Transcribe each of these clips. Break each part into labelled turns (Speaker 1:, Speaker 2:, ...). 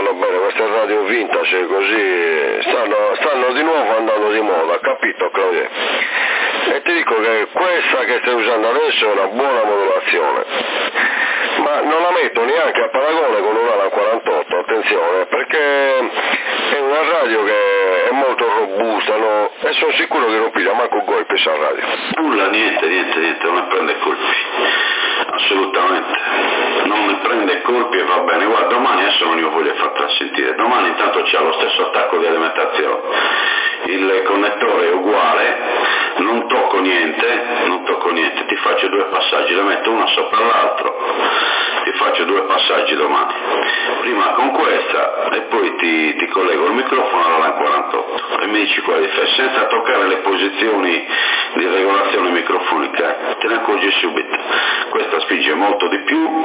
Speaker 1: vanno bene, queste radio vintage così stanno di nuovo andando di moda, capito Claudio? E ti dico che questa che stai usando adesso è una buona modulazione, ma non la metto neanche a paragone con un'Alan 48, attenzione, perché è una radio che è molto robusta, no? E sono sicuro che non piglia manco golpe questa radio.
Speaker 2: Nulla, niente, non ne prende colpi, assolutamente, non ne prende colpi e va bene. Guarda, domani adesso non io voglio farla sentire, domani intanto c'ha lo stesso attacco di alimentazione, il connettore è uguale, non tocco niente, ti faccio 2 passaggi, le metto una sopra l'altro, ti faccio 2 passaggi domani, prima con questa e poi ti collego il microfono alla 48 e mi dici qual è la differenza, senza toccare le posizioni di regolazione microfonica, te ne accorgi subito. Questa spinge molto di più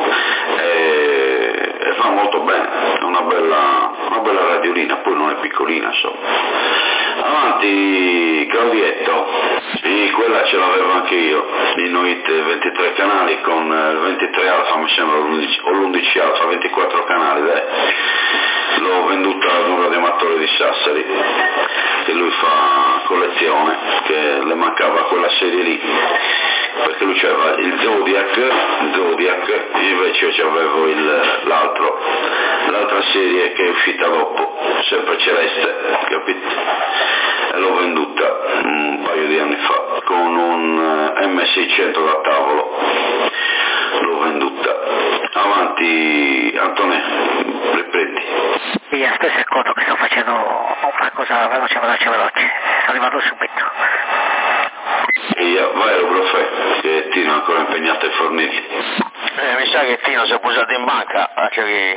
Speaker 2: e fa molto bene, è una bella radiolina, poi non è piccolina insomma. Avanti Claudietto, sì, quella ce l'avevo anche io, Inuit 23 canali con il 23 alfa, mi sembra, o l'11 alfa, 24 canali, dai. L'ho venduta ad un radioamatore di Sassari, che lui fa collezione, che le mancava quella serie lì, perché lui c'aveva il Zodiac, io invece io c'avevo l'altra serie che è uscita dopo, sempre celeste, capito? E l'ho venduta un paio di anni fa con un M600 da tavolo, l'ho venduta. Avanti Antonè, riprendi.
Speaker 3: Sì, aspetta il conto che sto facendo una cosa veloce, sono arrivato subito.
Speaker 2: Vai Rubrofè, che Tino è ancora impegnato ai fornilli.
Speaker 4: Mi sa che Tino si è posato in banca, lascia che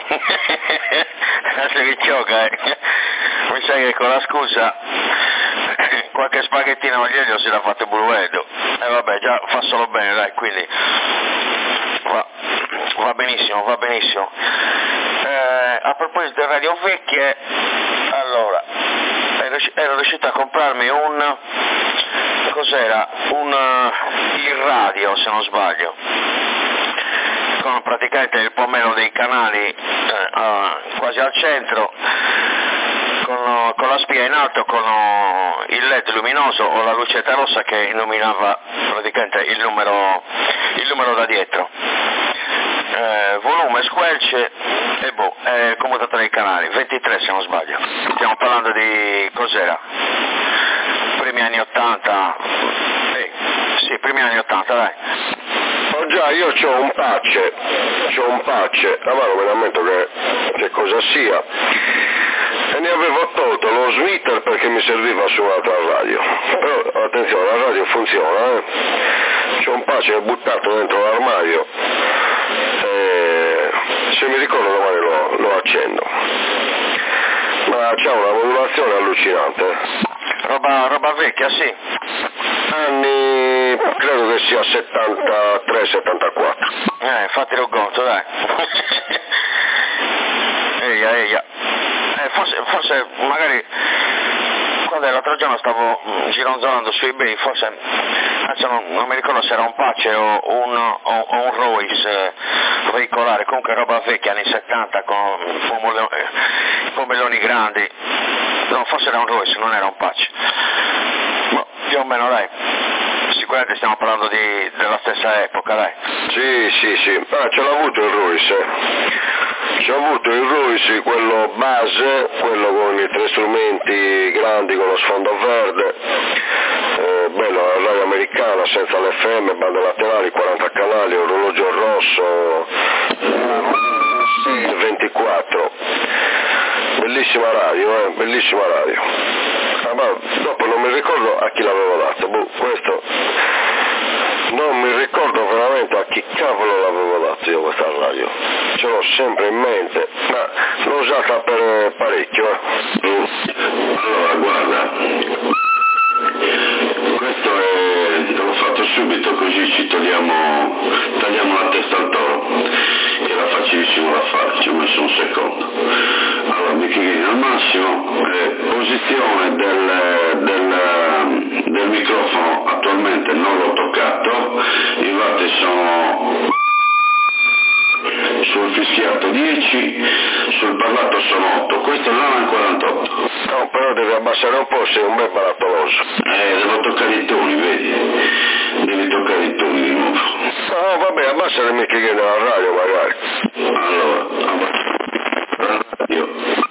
Speaker 4: gioca, mi sa che con la scusa qualche spaghettino aglio si l'ha fatto Bruedo, e vabbè, già fa solo bene, dai, quindi va benissimo. A proposito di radio vecchie, allora, ero riuscito a comprarmi il radio, se non sbaglio, con praticamente il pomelo dei canali quasi al centro, con la spia in alto, con il LED luminoso o la lucetta rossa che illuminava praticamente il numero da dietro, volume, squelce e il commutatore dei canali, 23 se non sbaglio. Stiamo parlando di cos'era? Primi anni 80, sì, primi anni 80, dai.
Speaker 1: Oh già, io c'ho un patch, ma non me ne ammento che cosa sia, e ne avevo tolto lo smitter perché mi serviva su un'altra radio, però attenzione, la radio funziona, c'ho un patch che è buttato dentro l'armadio, se mi ricordo domani lo accendo, ma c'ha una modulazione allucinante.
Speaker 4: Roba vecchia, sì.
Speaker 1: Anni, credo che sia 73-74.
Speaker 4: Infatti lo conto, dai. Eia. Forse magari quando l'altro giorno stavo gironzolando su eBay, forse adesso non mi ricordo se era un patch o un Royce veicolare, comunque roba vecchia anni 70 con pomelloni grandi. No, forse era un Royce, non era un patch. Ma più o meno, dai. Sicuramente stiamo parlando della stessa epoca, dai.
Speaker 1: Sì. Ce l'ho avuto il Royce. C'ho avuto il Royce, quello base, quello con i 3 strumenti grandi con lo sfondo verde, bello, la radio americana senza l'FM, bande laterali, 40 canali, orologio rosso, 24. Bellissima radio, bellissima radio. Ma dopo non mi ricordo a chi l'avevo dato, questo non mi ricordo veramente a chi cavolo l'avevo dato io questa radio, ce l'ho sempre in mente, ma l'ho usata per parecchio.
Speaker 2: Allora guarda, questo te l'ho fatto subito così ci tagliamo la testa al toro, che era facilissimo da fare, ci ho messo un secondo. Allora bicchierino al massimo, posizione del microfono attualmente non l'ho toccato, i vatti sono sul fischiato 10, sul parlato sono 8, questo non è un 48.
Speaker 1: No, però devi abbassare un po', sei un bel barattoloso.
Speaker 2: Devo toccare i toni, vedi? Devi toccare i toni di nuovo.
Speaker 1: No, vabbè, abbassare il mic nella radio magari.
Speaker 2: Allora, abbassare la radio.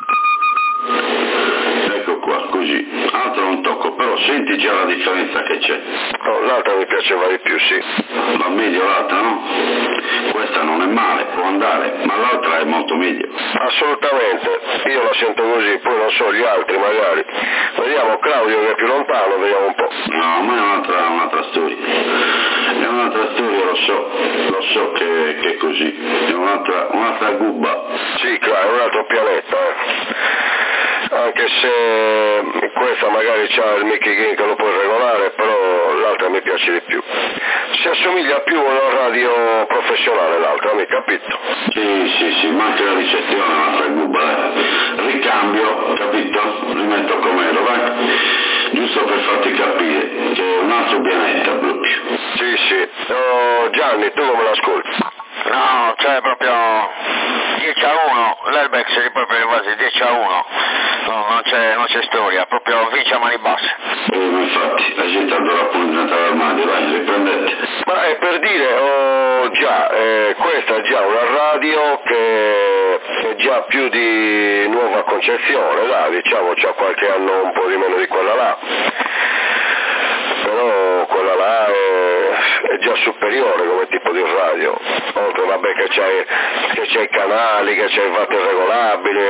Speaker 2: Ecco qua, così. Altro non tocco, però senti già la differenza che c'è.
Speaker 1: No, l'altra mi piaceva di più, sì.
Speaker 2: Va meglio l'altra, no? Questa non è male, può andare, ma l'altra è molto meglio.
Speaker 1: Assolutamente, io la sento così, poi non so gli altri magari. Vediamo Claudio che è più lontano, vediamo un po'.
Speaker 2: No, ma è un'altra storia. È un'altra storia, lo so che è così. È un'altra gubba.
Speaker 1: Sì, è un altro pianeta, Anche se questa magari c'ha il Mickey Gain che lo puoi regolare, però l'altra mi piace di più. Si assomiglia più a una radio professionale l'altra, mi capito?
Speaker 2: Sì, manca la ricezione, un'altra gubba. Ricambio, capito? Rimetto com'ero, vai. Giusto per farti capire che è un altro pianeta proprio.
Speaker 1: Sì. Oh, Gianni, tu come l'ascolti?
Speaker 4: No, cioè proprio 10-1, l'Herbex è proprio quasi 10-1, no, non c'è storia, proprio vince a mani basse.
Speaker 2: Ma infatti, la gente adora puntare all'armadio, dai, riprendete.
Speaker 1: Ma è per dire, questa è già una radio che è già più di nuova concezione, dai, diciamo c'ha qualche anno un po' di meno di quella là. Però quella là è già superiore come tipo di radio, oltre vabbè che c'è i canali, che c'è i vatti regolabili,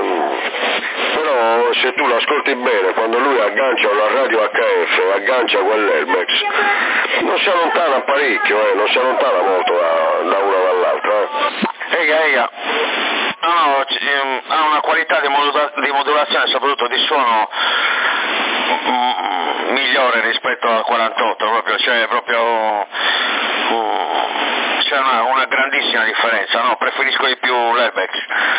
Speaker 1: però se tu l'ascolti bene, quando lui aggancia una radio HF, aggancia quell'Herbex, non si allontana parecchio, non si allontana molto da una dall'altra.
Speaker 4: Ega. No, ha una qualità di modulazione, soprattutto di suono, migliore rispetto al 48, proprio, c'è una grandissima differenza, no? Preferisco di più l'Herbex.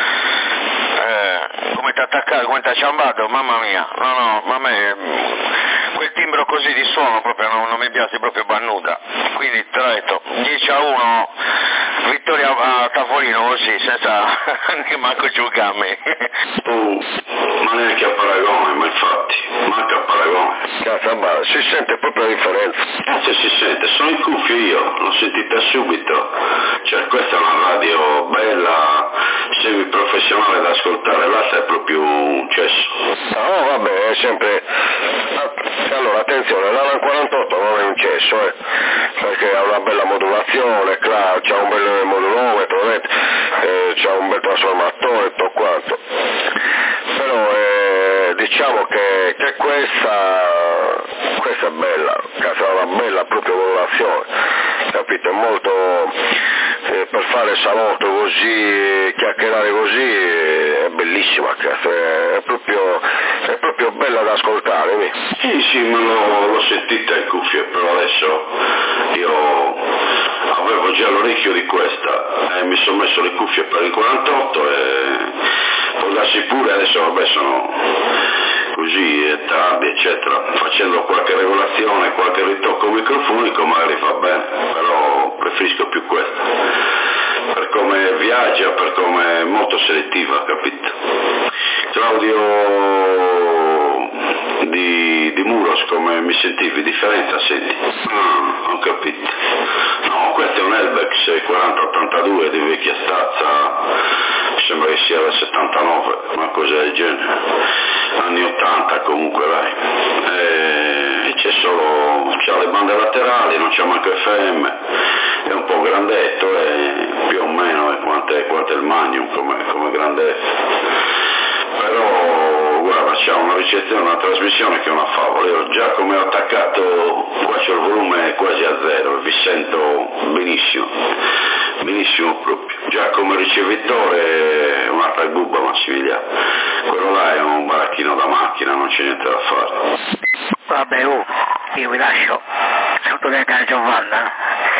Speaker 4: Come ti attaccato, come ti ha ciambato, mamma mia, no, a me quel timbro così di suono proprio non mi piace proprio bannuta, quindi te l'ho detto, 10-1, vittoria a tavolino così, senza neanche giocare.
Speaker 2: Ma neanche a paragone, ma infatti, manca a paragone.
Speaker 1: Cazzo, ma si sente proprio la differenza.
Speaker 2: Cazzo si sente, sono in cuffia io, l'ho sentita subito. Cioè questa è una radio bella, semiprofessionale da ascoltare, l'altra è proprio un cesso.
Speaker 1: No, vabbè, è sempre... Allora, attenzione, l'Alan 48 non è un cesso, perché ha una bella modulazione, c'ha un bel modulometro, c'ha un bel trasformatore, tutto quanto. Però diciamo che questa è bella, cazzo, è una bella proprio modulazione, capito? È molto... per fare salotto così, chiacchierare così, è bellissima, cazzo, è proprio bella da ascoltare.
Speaker 2: Sì, ma l'ho sentita in cuffia, però adesso io avevo già l'orecchio di questa e mi sono messo le cuffie per il 48 e può darsi pure, adesso vabbè sono così, è tardi eccetera, facendo qualche regolazione, qualche ritocco microfonico magari fa bene, però preferisco più questa, per come viaggia, per come è molto selettiva, capito? Claudio di Muros, come mi sentivi? Differenza senti? Ho capito. No, questo è un Herbex 4082 di vecchia stazza, mi sembra che sia del 79, una cosa del genere, anni 80 comunque, vai. C'ha le bande laterali, non c'ha manco FM, è un po' grandetto, più o meno è quanto è il Magnum come grandezza. Però guarda, c'ha una ricezione, una trasmissione che è una favola. Io già come ho attaccato, qua c'ho il volume quasi a zero, vi sento benissimo proprio. Già come ricevitore è un'altra gubba, Massimiliano. Quello là è un baracchino da macchina, non c'è niente da fare.
Speaker 3: Vabbè, io vi lascio, saluto dentro a Giovanna,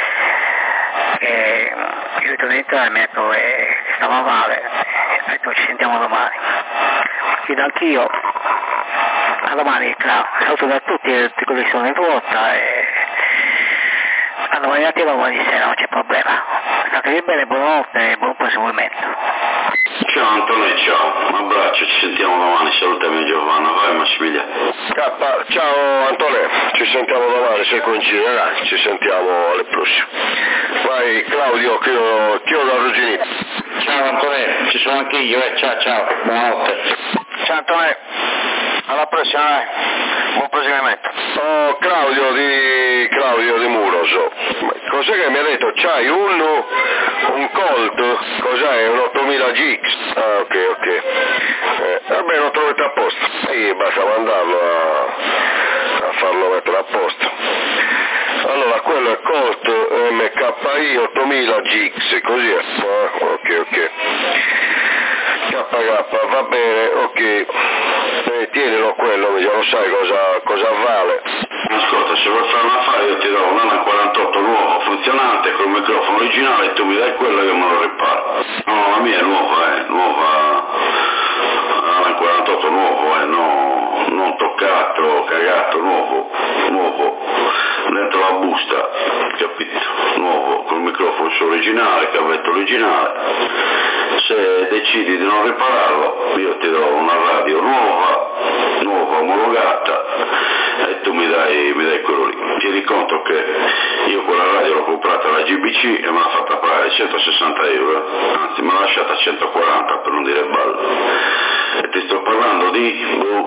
Speaker 3: che io sono entrato e mi ha detto che stava male, ha detto ci sentiamo domani. Chiedo anch'io, a domani, saluto da tutti quelli che sono in ruota e a domani mattina, domani sera, non c'è problema. statevi bene, buonanotte e buon proseguimento.
Speaker 2: Ciao Antonio, ciao, un abbraccio, ci sentiamo domani, salutami Giovanna, vai Massimiliano.
Speaker 1: Ciao Antonio, ci sentiamo domani se coinciderà, ci sentiamo alle prossime. Vai Claudio, chiedo arrugginito.
Speaker 5: Ciao Antonio, ci sono anche io, ciao, buonanotte.
Speaker 4: Ciao Antonio, alla prossima, buon proseguimento.
Speaker 1: Oh, Claudio di Muroso, cos'è che mi ha detto? C'hai un Colt, cos'è? Un 8000 GX? Ah, ok. Vabbè, lo trovate a posto. Sì, basta mandarlo a farlo mettere a posto. Allora, quello è Colt MKI 8000 GX, così è. Ok. KK, va bene, ok. Tienilo quello, già lo sai cosa vale.
Speaker 2: Ascolta, se vuoi fare un affare io ti do un ANA 48 nuovo, funzionante, col microfono originale e tu mi dai quello e io me lo riparo. No, la mia è nuova, ANA 48 nuovo, no, non toccato, cagato, nuovo, dentro la busta, capito? Nuovo, col microfono originale, cavetto originale. Se decidi di non ripararlo, io ti do una radio nuova, omologata, e tu mi dai quello lì. Tieni conto che io quella radio l'ho comprata alla GBC e me l'ha fatta pagare 160 euro, anzi me l'ha lasciata a 140 per non dire ballo. E ti sto parlando di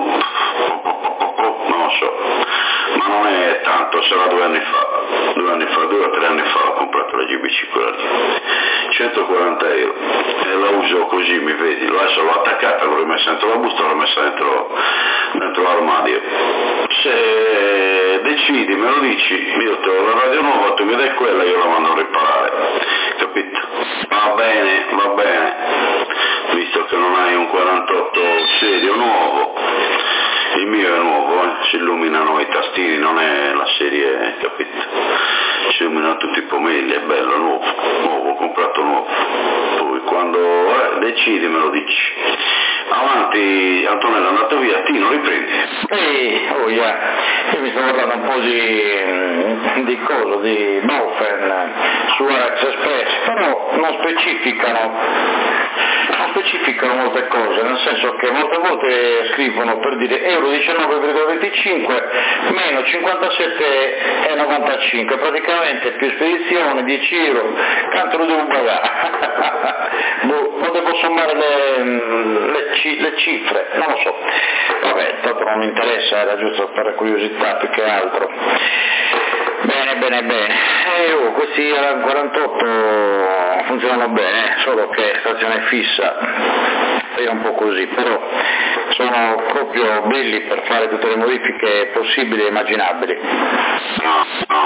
Speaker 2: non lo so, ma non è tanto, sarà 2 anni fa, 2 o 3 anni fa ho comprato la GBC quella lì, 140 euro, e la uso così, mi vedi, adesso l'ho attaccata, l'ho rimessa dentro la busta, l'ho messa dentro l'armadio. Se decidi, me lo dici, io te ho la radio nuova, tu mi dai quella, io la mando a riparare, capito? Va bene, visto che non hai un 48 serio nuovo, il mio è nuovo, si illuminano i tastini, non è la serie, capito? Si illuminano tutti i pomelli, è bello, nuovo, ho comprato nuovo. Poi quando decidi me lo dici. Avanti, Antonello è andato via, ti non riprendi?
Speaker 5: Io mi sto guardando un po' di Baufen su Alex Express, però non specificano molte cose, nel senso che molte volte scrivono per dire euro 19,25 meno 57,95, praticamente più spedizione 10 euro, quanto lo devo pagare? Non devo sommare le cifre, non lo so, vabbè, tanto non mi interessa, era giusto per curiosità più che altro. Bene, questi 48 funzionano bene, solo che stazione fissa è un po' così, però sono proprio belli per fare tutte le modifiche possibili e immaginabili.
Speaker 2: No,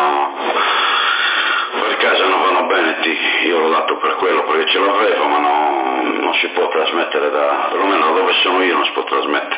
Speaker 2: per casa non vanno bene, io l'ho dato per quello perché ce l'avevo, ma non si può trasmettere perlomeno da dove sono io non si può trasmettere.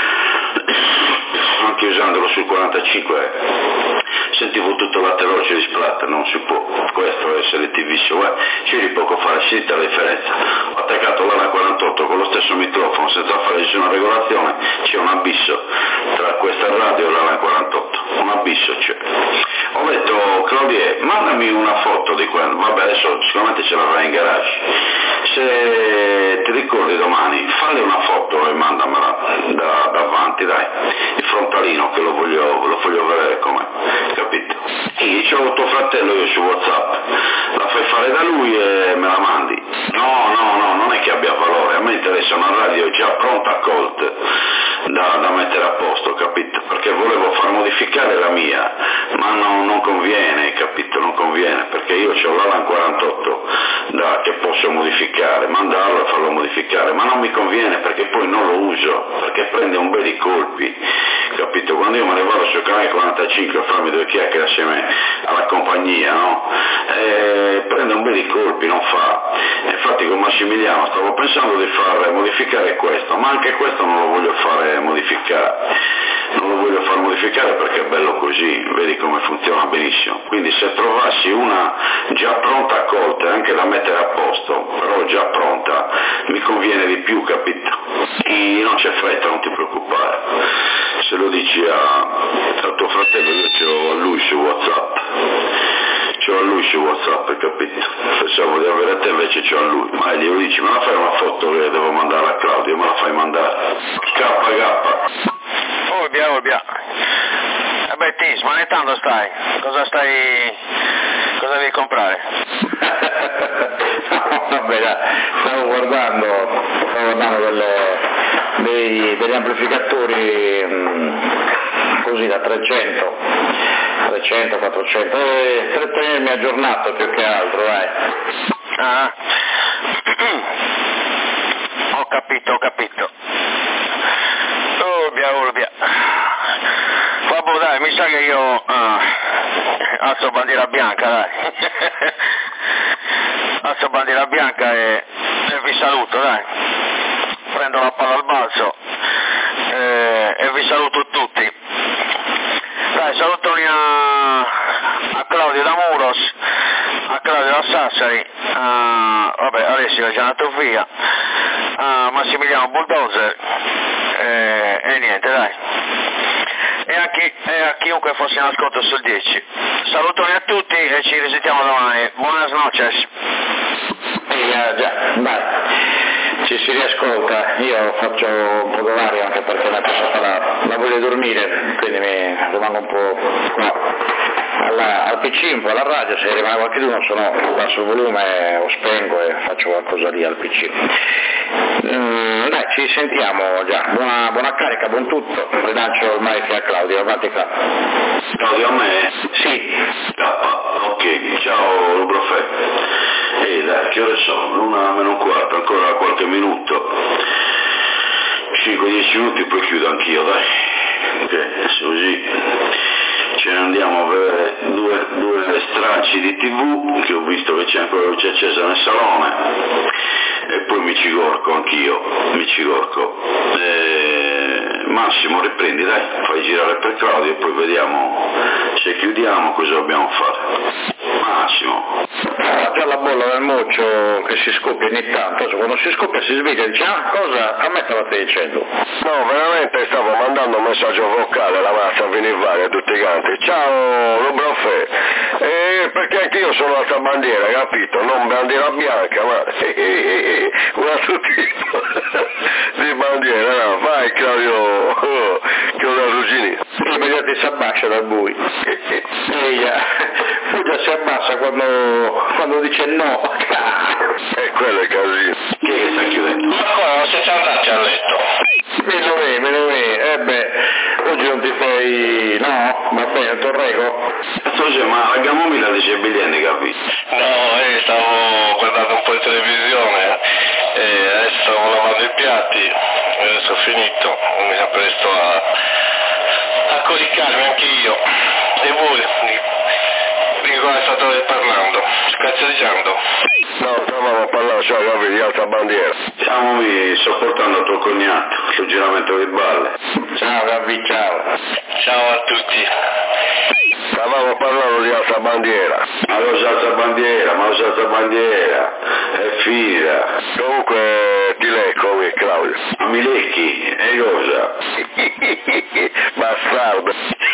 Speaker 2: Anche usandolo sul 45 sentivo tutto l'atterroggio di splatter, non si può, questo è selettivissimo, c'eri poco fa, senta la differenza, ho attaccato l'ANA 48 con lo stesso microfono senza fare nessuna regolazione, c'è un abisso tra questa radio e l'ANA 48, un abisso c'è. Ho detto Claudia, mandami una foto di quello, vabbè adesso sicuramente ce l'avrai in garage, se ti ricordi domani falli una foto e mandamela davanti, dai, il frontalino che lo voglio vedere com'è, capito? E c'ho tuo fratello io su WhatsApp, la fai fare da lui e me la mandi. No, non è che abbia valore, a me interessa una radio già pronta a Colt da mettere a posto, capito? Perché volevo far modificare la mia, ma non conviene, capito? Non conviene, perché io ho l'ALAN 48 che posso modificare, mandarlo e farlo modificare, ma non mi conviene perché poi non lo uso, perché prende un bel di colpi, capito? Quando io me ne vado sul canale 45 a farmi 2 chiacchiere assieme alla compagnia, no? Prende un bel di colpi, non fa. Infatti con Massimiliano stavo pensando di far modificare questo, ma anche questo non lo voglio fare modificare perché è bello così, vedi come funziona benissimo. Quindi se trovassi una già pronta a Colt, anche da mettere a posto, però già pronta, mi conviene di più, capito? E non c'è fretta, non ti preoccupare. Se lo dici a tuo fratello, io c'ho a lui su WhatsApp, c'ho a lui su WhatsApp, capito? Pensavo di avere te, invece c'ho a lui. Ma gli dici, me la fai una foto che devo mandare a Claudio, me la fai mandare. KK.
Speaker 4: Ovvia. Beh, Tis, ma ne tanto stai? Cosa devi comprare?
Speaker 5: Vabbè, stavo guardando degli amplificatori così da 300, 400, per tenermi aggiornato più che altro,
Speaker 4: Ah. Ho capito. Ovvia. Vabbè, dai, mi sa che io alzo bandiera bianca, dai. Alzo bandiera bianca e vi saluto, dai. Prendo la palla al balzo e vi saluto tutti. Dai, salutoni a Claudio da Muros, a Claudio da Sassari, vabbè, Alessio è già andato via, a Massimiliano Bulldozer e niente, dai. E a chiunque fosse in ascolto sul 10. Salutoni a tutti e ci risentiamo domani. Buenas noches.
Speaker 5: Già, dai, ci si riascolta, io faccio un po' d'orario anche perché mi è passata la voglia di dormire, quindi mi rimango un po' qua al PC, un po' alla radio, se rimane qualcuno sono basso il volume o spengo e faccio qualcosa lì al PC. Dai, ci sentiamo già, buona carica, buon tutto, rilancio ormai che a Claudio, avanti qua.
Speaker 2: Claudio, a me?
Speaker 5: Sì.
Speaker 2: Ok, ciao Profe. Dai, che ore sono? 1:45, ancora qualche minuto. 5-10 minuti poi chiudo anch'io, dai. Ok, così ce ne andiamo a vedere due stracci di TV che ho visto che c'è ancora luce accesa nel salone e poi mi cigorco anch'io, Massimo, riprendi, dai, fai girare per Claudio e poi vediamo se chiudiamo cosa dobbiamo fare. Massimo.
Speaker 5: Già la bolla del moccio che si scoppia ogni tanto, quando si scoppia si sveglia e dice cosa a me stavate dicendo?
Speaker 1: No, veramente stavo mandando un messaggio vocale alla massa a venire varia tutti quanti. Ciao Profe, perché anch'io sono altra bandiera, capito? Non bandiera bianca, ma un altro tipo di bandiera, no, vai Claudio, che ho da ruggini.
Speaker 5: Immediatamente si abbassa dal buio. Puglia si abbassa quando dice no.
Speaker 1: E quello è il casino.
Speaker 2: Chi è che sta chiudendo?
Speaker 4: Ma come, non siete andati a letto?
Speaker 5: Me lo è, oggi non ti fai, no? Va bene, torrego?
Speaker 2: Ma la Gamomila dice biglietti, capito?
Speaker 4: No, stavo guardando un po' di televisione e adesso stavo lavando i piatti, adesso ho finito, mi sono presto a coricarmi anche io. E voi? Di cosa state parlando? Scazzeggiando?
Speaker 1: No, stavamo a parlare, cioè, capito, di altra bandiera.
Speaker 2: Stiamo sopportando tuo cognato sul giramento di balle.
Speaker 5: Ciao Gabby, ciao.
Speaker 4: Ciao a tutti.
Speaker 1: Stavamo parlando di altra bandiera.
Speaker 2: Ma lo alza bandiera, è finita.
Speaker 1: Comunque ti lecco qui, Claudio.
Speaker 2: Ma mi lecchi? E cosa?
Speaker 1: Bastardo.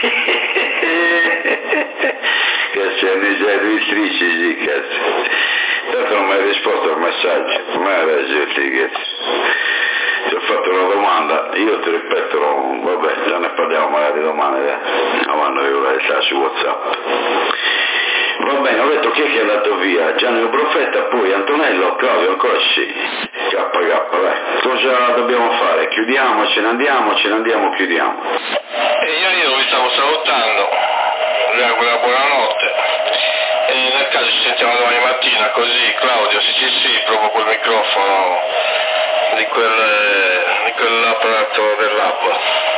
Speaker 2: Cazzo, mi strisci, sì, cazzo. Tanto non mi hai risposto al messaggio, ma hai ragione, cazzo. Ti ho fatto una domanda, io ti ripeto, vabbè, già ne parliamo magari domani, avanti io sta su WhatsApp. Va bene, ho detto chi è andato via? Gianni Profeta, poi Antonello, Claudio ancora sì. KK, vai. Cosa dobbiamo fare? Chiudiamo, ce ne andiamo, chiudiamo.
Speaker 4: E io vi stavo salutando, vi auguro una buonanotte. E nel caso ci sentiamo domani mattina, così Claudio, sì, proprio quel microfono di quell'apparato del lab.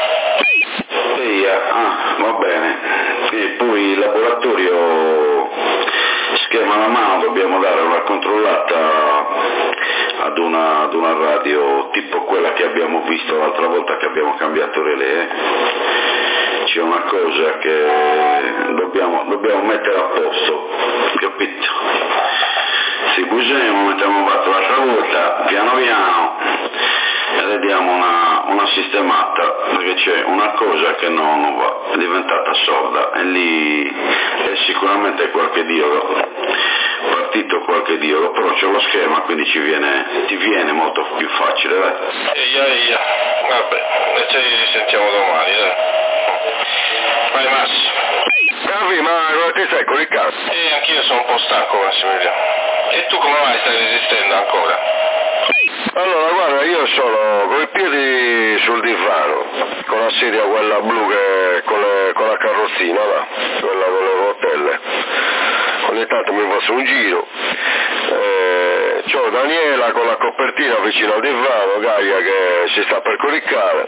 Speaker 2: Va bene. E poi il laboratorio schema alla mano dobbiamo dare una controllata ad una radio tipo quella che abbiamo visto l'altra volta che abbiamo cambiato relè. C'è una cosa che dobbiamo mettere a posto, capito? Si busemo, mettiamo fatto l'altra volta, piano piano, e le diamo una sistemata, perché c'è una cosa che non va, è diventata sorda e lì è sicuramente qualche dialogo, partito qualche dialogo, però c'è lo schema, quindi ti viene molto più facile, dai.
Speaker 1: Vabbè, e ci risentiamo domani, dai. Vai Massimo. Gavi, ma ti sei coricato? Anch'io sono un po' stanco, Massimiliano. E tu come mai stai resistendo ancora? Allora, guarda, io sono con i piedi sul divano, con la sedia quella blu con la carrozzina, là, quella con le rotelle. Ogni tanto mi faccio un giro. C'ho Daniela con la copertina vicino al divano, Gaia che si sta per coricare.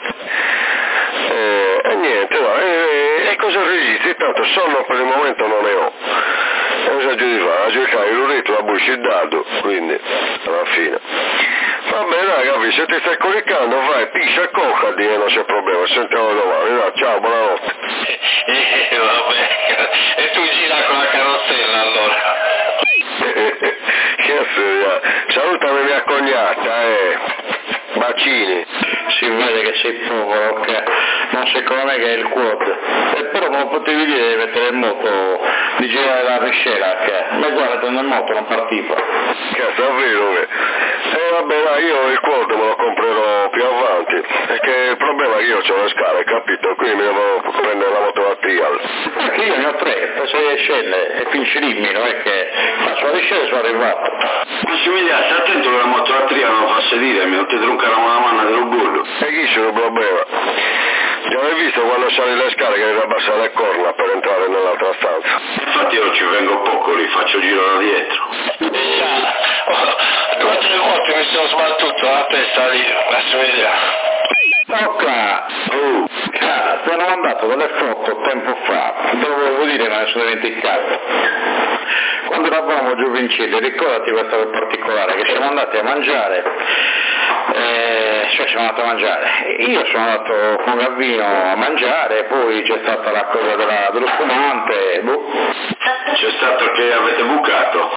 Speaker 1: E niente, no, e cosa resisti? Tanto sonno per il momento non ne ho. E cosa di fare? A cercare l'urito, la buccia il dado, quindi alla fine. Va bene, ragazzi, se ti stai coricando vai, piscia e coccati e non c'è problema, sentiamo domani, no, ciao, buonanotte. Vabbè, e tu gira con la carrozzella allora. Che seria, salutami mia cognata, bacini.
Speaker 5: Si vede che sei povero, che non secondo me che è il quote, però non potevi dire di mettere il moto, di girare la miscela, che ma guarda nel moto non partiva.
Speaker 1: Cazzo, è vero che... vabbè, dai, io il quote me lo comprerò più avanti, perché il problema è che io ho le scale, capito? Quindi mi devo prendere la moto a trial.
Speaker 5: Perché io ne ho 3, penso le scelle e pincelimmi, non è che faccio le scelle e sono arrivato.
Speaker 2: Massimiliano, stai attento che la moto a trial non fa sedere, non ti troncherà una manna dell'orgoglio.
Speaker 1: E chi c'è il problema? Già hai visto quando sali le scale che devi abbassare le corna per entrare nell'altra stanza?
Speaker 2: Infatti io ci vengo poco lì, faccio giro da dietro.
Speaker 1: Quante volte mi sono sbattuto la testa lì, Massimiliano?
Speaker 5: Ti hanno mandato delle foto tempo fa, te lo volevo dire ma ne sono dimenticato. Quando eravamo giovincelli, ricordati questa in particolare, che siamo andati a mangiare, siamo andati a mangiare, io sono andato con Gavino a mangiare, poi c'è stata la cosa dello spumante,
Speaker 2: C'è stato che avete bucato.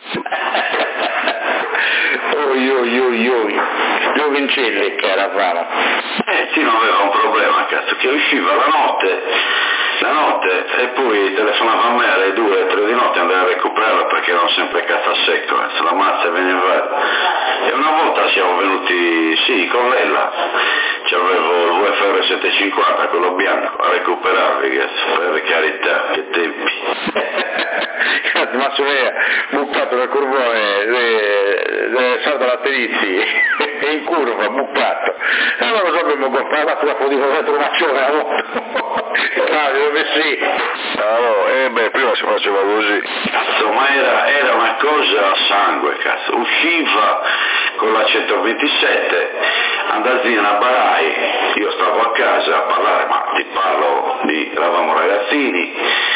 Speaker 5: Giovincelli che eravamo.
Speaker 2: Tino aveva un problema, cazzo, che usciva la notte e poi telefonava a me alle 2, 3 di notte, andava a recuperarla perché erano sempre cazzo a secco, la mazza veniva. E una volta siamo venuti, sì, con Lella, c'avevo il VFR 750, quello bianco, a recuperarli, cazzo, per carità, che tempi.
Speaker 5: Cazzo, ma se lei ha bucato nel curvone, salta Laterizi, e in curva, bucato. E allora lo sappiamo comprato la foto di un maccione la moto. Dove sì.
Speaker 1: No, prima si faceva così.
Speaker 2: Cazzo, ma era una cosa a sangue, cazzo. Usciva con la 127, Andazina a Barai, io stavo a casa a parlare, ma ti parlo eravamo ragazzini,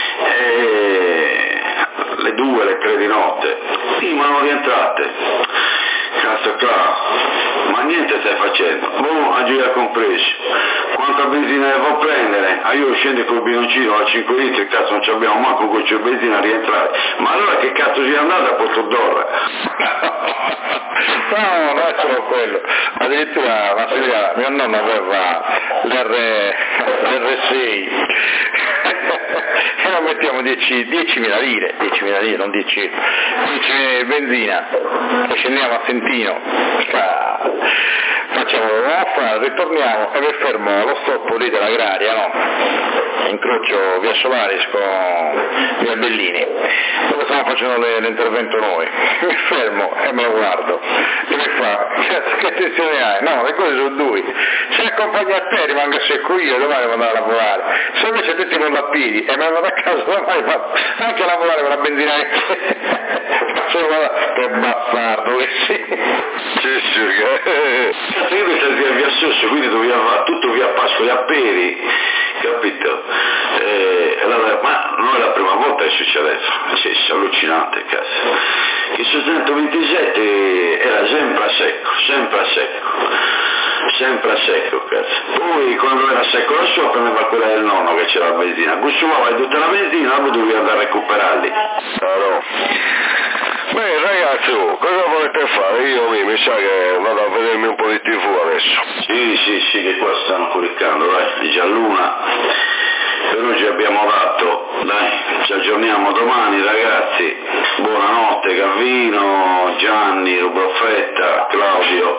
Speaker 2: le 2, le 3 di notte, rimangono rientrate. Cazzo qua, ma niente stai facendo? A girare compreso. Quanta benzina devo prendere? Io scendo col bidoncino a 5 litri, cazzo non ci abbiamo manco un goccio di benzina a rientrare. Ma allora che cazzo sia andata a Porto d'Ora?
Speaker 5: No, non è solo quello. Addirittura mio nonno aveva l'R6 e lo mettiamo 10.000 lire, non 10 benzina, e scendiamo a Sentino, facciamo ritorniamo e mi fermo allo stop lì dell'agraria, no? Incrocio via Solaris con via Bellini, dove stiamo facendo l'intervento noi. Mi fermo e me lo guardo e mi fa, che attenzione hai? No, le cose sono due, se accompagni a te rimango secco io, domani devo andare a lavorare, se invece te ti non la piedi e me ne vado a casa domani vado anche a lavorare con la benzinetta. Che bastardo che sei.
Speaker 2: Io mi serviva via Sosso, quindi doveva fare tutto via Pascoli a Peri, capito? Allora, ma non è la prima volta che succede, sì, è allucinante, cazzo. Il 627 era sempre a secco, cazzo. Poi quando era secco la sua prendeva quella del nonno che c'era la benzina, consumava tutta la benzina, poi dovevi andare a recuperarli.
Speaker 1: No. Beh ragazzi, cosa volete fare? Io mi sa che vado a vedermi un po' di TV adesso.
Speaker 2: Sì, che qua stanno coricando, dai, già l'una. Per oggi abbiamo dato, dai, ci aggiorniamo domani ragazzi, buonanotte Gavino, Gianni, Rubaffetta, Claudio,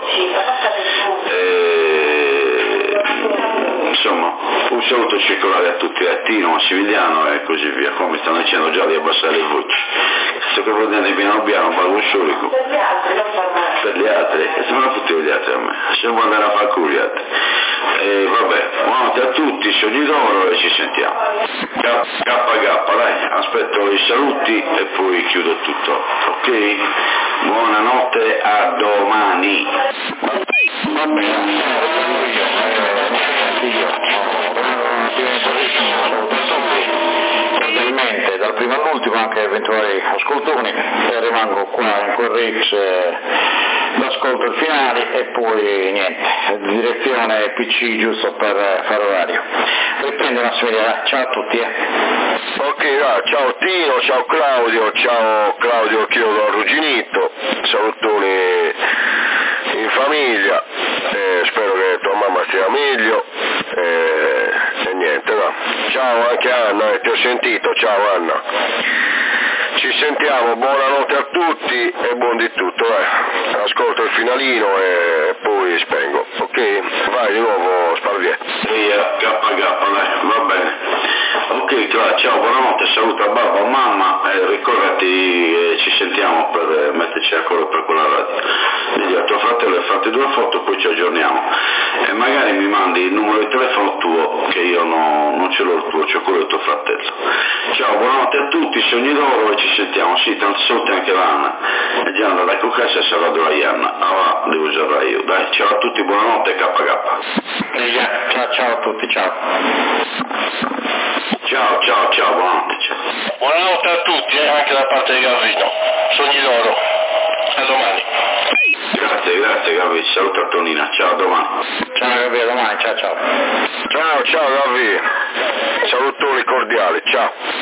Speaker 2: insomma un saluto circolare a tutti, a Tino, Massimiliano e così via, come stanno dicendo già di abbassare le voci. Se che prendete piano piano, pago un solico. Per gli altri, sembrano tutti gli altri a me, se vuoi andare a fare curi altri. Vabbè, buonanotte a tutti, sogni d'oro e ci sentiamo. KK, dai, aspetto i saluti e poi chiudo tutto, ok? Buonanotte, a domani.
Speaker 5: Va bene, probabilmente dal primo all'ultimo anche eventuali ascoltoni e rimango qua in Corrix l'ascolto il finale e poi niente, direzione PC giusto per fare orario. Riprende Massimiliano, ciao a tutti.
Speaker 1: Ok, ciao Tino, ciao Claudio Chiodo Arrugginito, salutoni in famiglia, spero che tua mamma stia meglio e niente, ciao anche Anna, ti ho sentito, ciao Anna, ci sentiamo, buonanotte a tutti e buon di tutto, ascolto il finalino e poi spengo, ok? Vai di nuovo Sparvier.
Speaker 2: KK, dai, va bene. Ok, ciao, buonanotte, saluto a babbo, a mamma, ricordati, ci sentiamo per metterci d'accordo per quella radio. Digli a tuo fratello e fatti 2 foto, poi ci aggiorniamo. E magari mi mandi il numero di telefono tuo, che io non ce l'ho il tuo, c'ho quello del tuo fratello. Ciao, buonanotte a tutti, sogni d'oro e ci sentiamo. Sì, tanti saluti anche l'Anna. E già andare a cucassa e saluto la Ianna. Ah, devo usare io. Dai, ciao a tutti, buonanotte, KK.
Speaker 5: Ciao a tutti, ciao.
Speaker 2: Ciao, buonanotte, ciao.
Speaker 1: Buonanotte a tutti, anche da parte di Gavino. Sogni d'oro. A domani.
Speaker 2: Grazie Gavi, saluto a Tonina, ciao, a domani.
Speaker 5: Ciao Gavi, a domani, ciao.
Speaker 1: Ciao Gavi, salutoni cordiali, ciao.